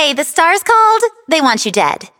Hey, the stars called. They want you dead.